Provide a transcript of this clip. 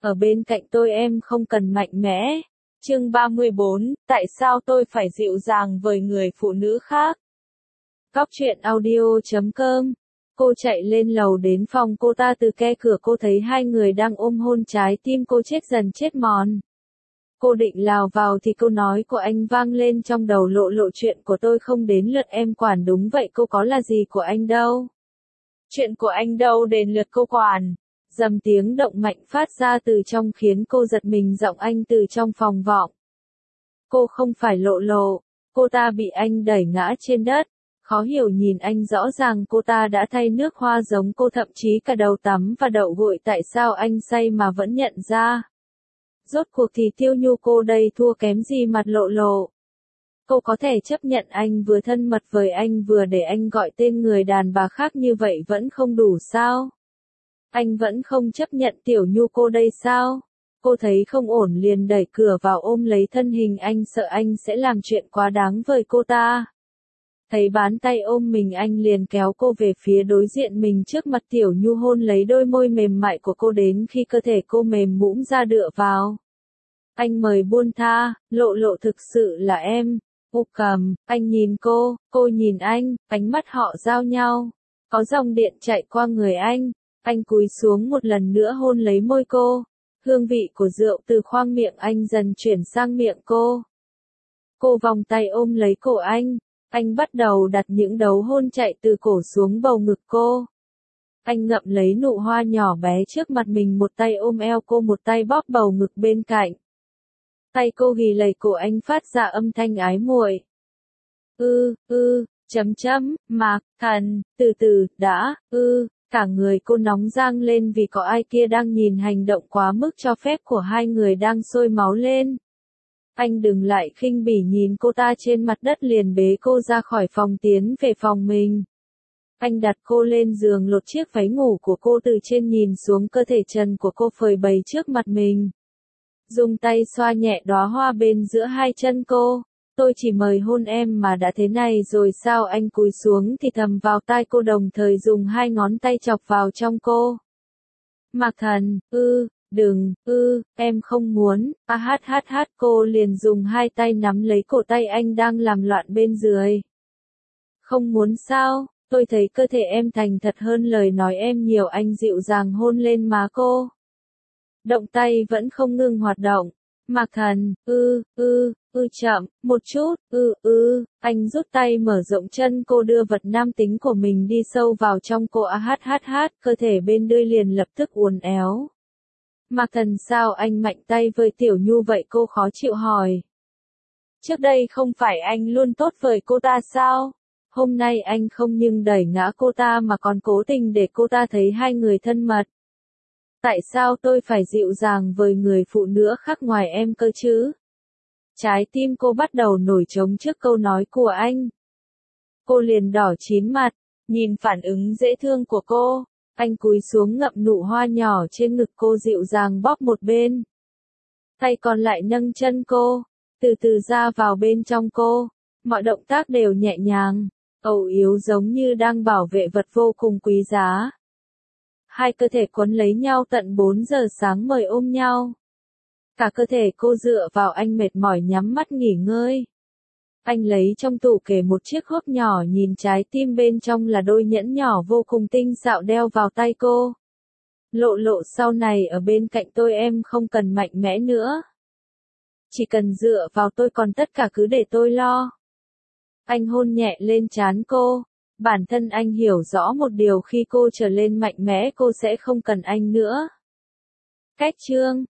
ở bên cạnh tôi em không cần mạnh mẽ. Chương 34, tại sao tôi phải dịu dàng với người phụ nữ khác? Góc truyện audio.com. Cô chạy lên lầu đến phòng cô ta, từ khe cửa cô thấy hai người đang ôm hôn, trái tim cô chết dần chết mòn. Cô định lao vào thì câu nói của anh vang lên trong đầu: Lộ Lộ, chuyện của tôi không đến lượt em quản. Đúng vậy, cô có là gì của anh đâu. Chuyện của anh đâu đến lượt cô quản. Dầm tiếng động mạnh phát ra từ trong khiến cô giật mình, giọng anh từ trong phòng vọng. Cô không phải Lộ Lộ. Cô ta bị anh đẩy ngã trên đất. Khó hiểu nhìn anh, rõ ràng cô ta đã thay nước hoa giống cô, thậm chí cả đầu tắm và đậu gội. Tại sao anh say mà vẫn nhận ra? Rốt cuộc thì Tiêu Nhu cô đây thua kém gì mặt Lộ Lộ? Cô có thể chấp nhận anh vừa thân mật với anh vừa để anh gọi tên người đàn bà khác như vậy vẫn không đủ sao? Anh vẫn không chấp nhận Tiểu Nhu cô đây sao? Cô thấy không ổn liền đẩy cửa vào, ôm lấy thân hình anh, sợ anh sẽ làm chuyện quá đáng với cô ta. Thấy bàn tay ôm mình, anh liền kéo cô về phía đối diện mình, trước mặt Tiểu Nhu hôn lấy đôi môi mềm mại của cô đến khi cơ thể cô mềm nhũn ra dựa vào. Anh mời buông tha, Lộ Lộ, thực sự là em. Cô cầm, anh nhìn cô nhìn anh, ánh mắt họ giao nhau. Có dòng điện chạy qua người anh cúi xuống một lần nữa hôn lấy môi cô. Hương vị của rượu từ khoang miệng anh dần chuyển sang miệng cô. Cô vòng tay ôm lấy cổ anh bắt đầu đặt những dấu hôn chạy từ cổ xuống bầu ngực cô. Anh ngậm lấy nụ hoa nhỏ bé trước mặt mình, một tay ôm eo cô, một tay bóp bầu ngực bên cạnh. Tay cô ghì lấy cổ anh, phát ra âm thanh ái muội. Mạc Thần, từ từ, đã, cả người cô nóng rang lên vì có ai kia đang nhìn hành động quá mức cho phép của hai người đang sôi máu lên. Anh đừng lại khinh bỉ nhìn cô ta trên mặt đất, liền bế cô ra khỏi phòng tiến về phòng mình. Anh đặt cô lên giường, lột chiếc váy ngủ của cô từ trên nhìn xuống, cơ thể trần của cô phơi bày trước mặt mình. Dùng tay xoa nhẹ đóa hoa bên giữa hai chân cô. Tôi chỉ mời hôn em mà đã thế này rồi sao? Anh cúi xuống thì thầm vào tai cô, đồng thời dùng hai ngón tay chọc vào trong cô. Mạc Thần, đừng, em không muốn, cô liền dùng hai tay nắm lấy cổ tay anh đang làm loạn bên dưới. Không muốn sao? Tôi thấy cơ thể em thành thật hơn lời nói em nhiều. Anh dịu dàng hôn lên má cô. Động tay vẫn không ngừng hoạt động. Mạc Thần, chậm, một chút, anh rút tay mở rộng chân cô, đưa vật nam tính của mình đi sâu vào trong cô. Cơ thể bên đuôi liền lập tức uốn éo. Mạc Thần, sao anh mạnh tay với Tiểu Nhu vậy? Cô khó chịu hỏi. Trước đây không phải anh luôn tốt với cô ta sao? Hôm nay anh không nhưng đẩy ngã cô ta mà còn cố tình để cô ta thấy hai người thân mật. Tại sao tôi phải dịu dàng với người phụ nữ khác ngoài em cơ chứ? Trái tim cô bắt đầu nổi trống trước câu nói của anh. Cô liền đỏ chín mặt, nhìn phản ứng dễ thương của cô. Anh cúi xuống ngậm nụ hoa nhỏ trên ngực cô, dịu dàng bóp một bên. Tay còn lại nâng chân cô, từ từ ra vào bên trong cô. Mọi động tác đều nhẹ nhàng, ầu yếu, giống như đang bảo vệ vật vô cùng quý giá. Hai cơ thể quấn lấy nhau tận 4 giờ sáng, mời ôm nhau. Cả cơ thể cô dựa vào anh, mệt mỏi nhắm mắt nghỉ ngơi. Anh lấy trong tủ kệ một chiếc hộp nhỏ, nhìn trái tim bên trong là đôi nhẫn nhỏ vô cùng tinh xảo đeo vào tay cô. Lộ Lộ, sau này ở bên cạnh tôi em không cần mạnh mẽ nữa. Chỉ cần dựa vào tôi, còn tất cả cứ để tôi lo. Anh hôn nhẹ lên trán cô. Bản thân anh hiểu rõ một điều, khi cô trở lên mạnh mẽ cô sẽ không cần anh nữa. Cách chương